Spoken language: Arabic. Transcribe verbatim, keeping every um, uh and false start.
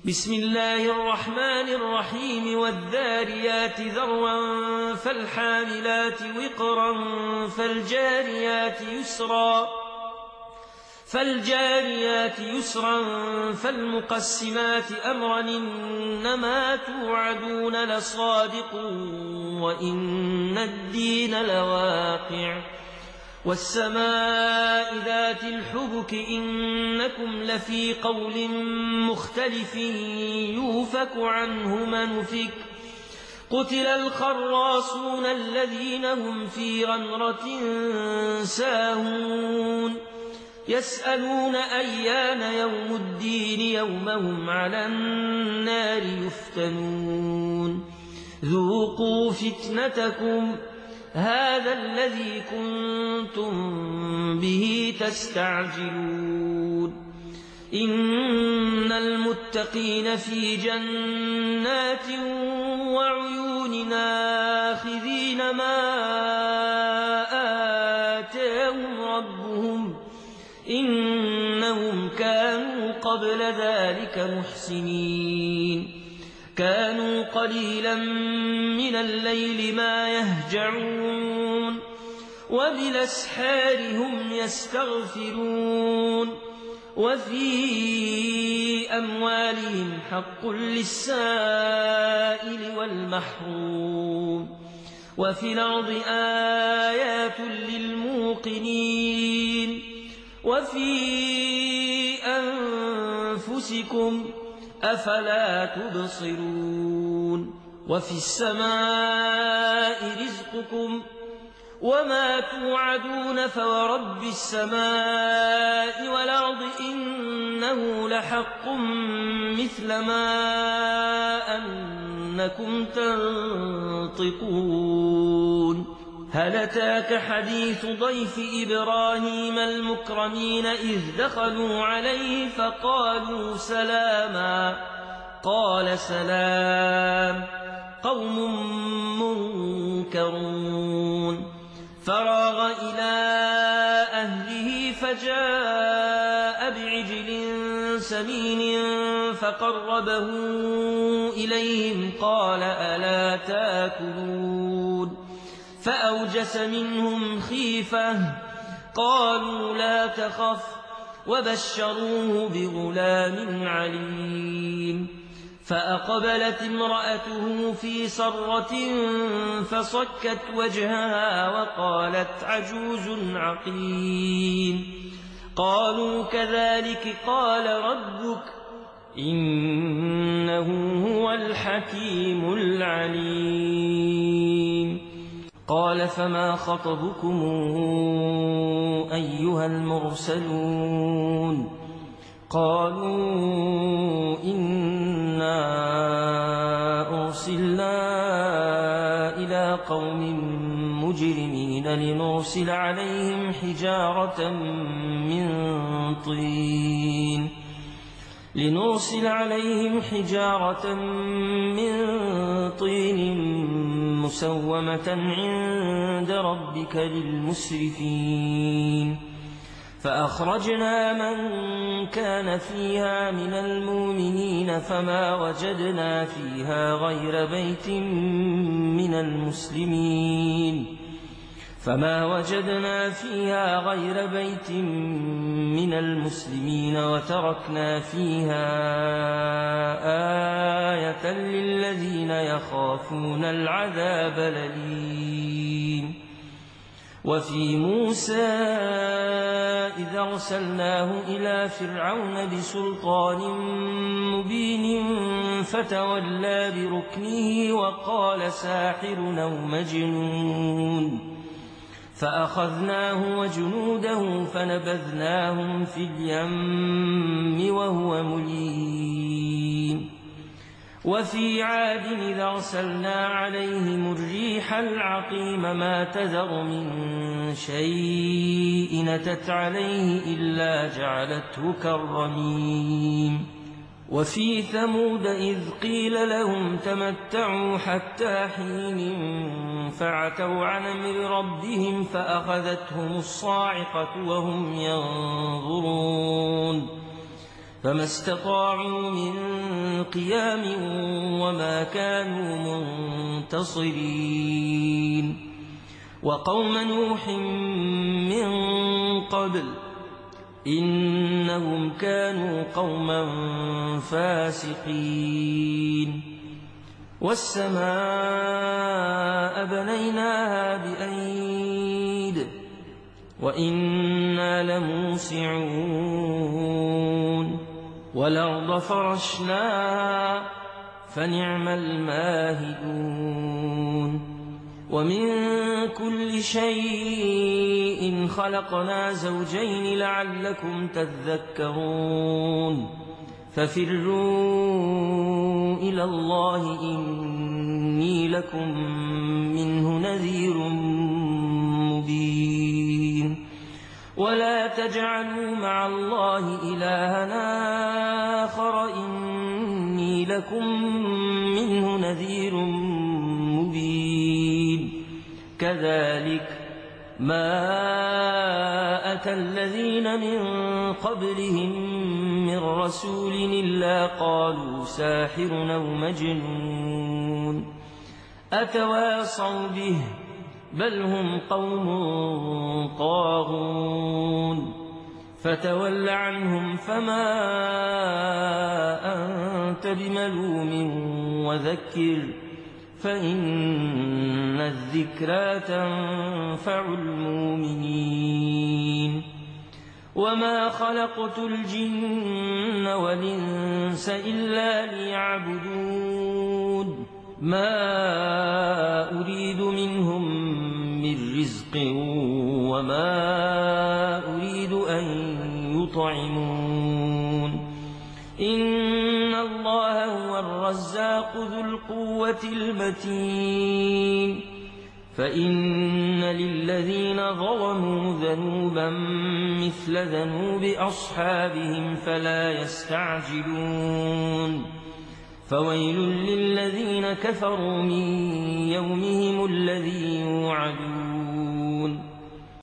بسم الله الرحمن الرحيم والذاريات ذروا فالحاملات وقرا فالجاريات يسرا فالجاريات يسرا فالمقسمات أمرا إنما توعدون لصادق وإن الدين لواقع والسماء ذات الحبك إنكم لفي قول مختلف يوفك عنه من أفك قتل الخراصون الذين هم في غمرة ساهون يسألون أيان يوم الدين يوم هم على النار يفتنون ذوقوا فتنتكم هذا الذي كنتم به تستعجلون إن المتقين في جنات وعيون آخذين ما آتاهم ربهم إنهم كانوا قبل ذلك محسنين كانوا قليلا من الليل ما يهجعون وبالأسحار هم يستغفرون وفي أموالهم حق للسائل والمحروم وفي الأرض آيات للموقنين وفي أنفسكم أفلا تبصرون وفي السماء رزقكم وما توعدون فورب السماء والأرض إنه لحق مثل ما أنكم تنطقون هل أتاك حديث ضيف إبراهيم المكرمين إذ دخلوا عليه فقالوا سلاما قال سلام قوم منكرون فراغ إلى أهله فجاء بعجل سمين فقربه إليهم قال ألا تاكلون فأوجس منهم خيفة قالوا لا تخف وبشروه بغلام عليم فأقبلت امرأته في صرة فصكت وجهها وقالت عجوز عقيم قالوا كذلك قال ربك إنه هو الحكيم العليم قال فما خطبكم أيها المرسلون قالوا إنا أرسلنا إلى قوم مجرمين لنرسل عليهم حجارة من طين لنرسل عليهم حجارة من طين مسومة عند ربك للمسرفين فأخرجنا من كان فيها من المؤمنين فما وجدنا فيها غير بيت من المسلمين فما وجدنا فيها غير بيت من المسلمين وتركنا فيها آية للذين يخافون العذاب الأليم وفي موسى إذا أرسلناه إلى فرعون بسلطان مبين فتولى بركنه وقال ساحر أو مجنون فأخذناه وجنوده فنبذناهم في اليم وهو مليم وفي عاد إذا أرسلنا عليهم الريح العقيم ما تذر من شيء أتت عليه إلا جعلته كالرميم وفي ثمود إذ قيل لهم تمتعوا حتى حين فعتوا عن أمر ربهم فأخذتهم الصاعقة وهم ينظرون فما استطاعوا من قيام وما كانوا منتصرين وقوم نوح من قبل إنهم كانوا قوما فاسقين والسماء بنيناها بأيد وإنا لموسعون والأرض فرشناها فنعم الماهدون ومن كل شيء خلقنا زوجين لعلكم تذكرون ففروا إلى الله إني لكم منه نذير مبين ولا تجعلوا مع الله إلهًا آخر إني لكم منه نذير مبين كذلك ما أتى الذين من قبلهم من رسول إلا قالوا ساحر أو مجنون أتواصوا به بل هم قوم طاغون فتول عنهم فما أنت بملوم وذكر فإن الذكرى تنفع المؤمنين وما خلقت الجن والإنس إلا ليعبدون ما أريد منهم من رزق وما أريد أن يطعمون إن الله هو الرزاق ذو القوة المتين فإن للذين ظلموا ذنوبا مثل ذنوب أصحابهم فلا يستعجلون فويل للذين كفروا من يومهم الذي يوعدون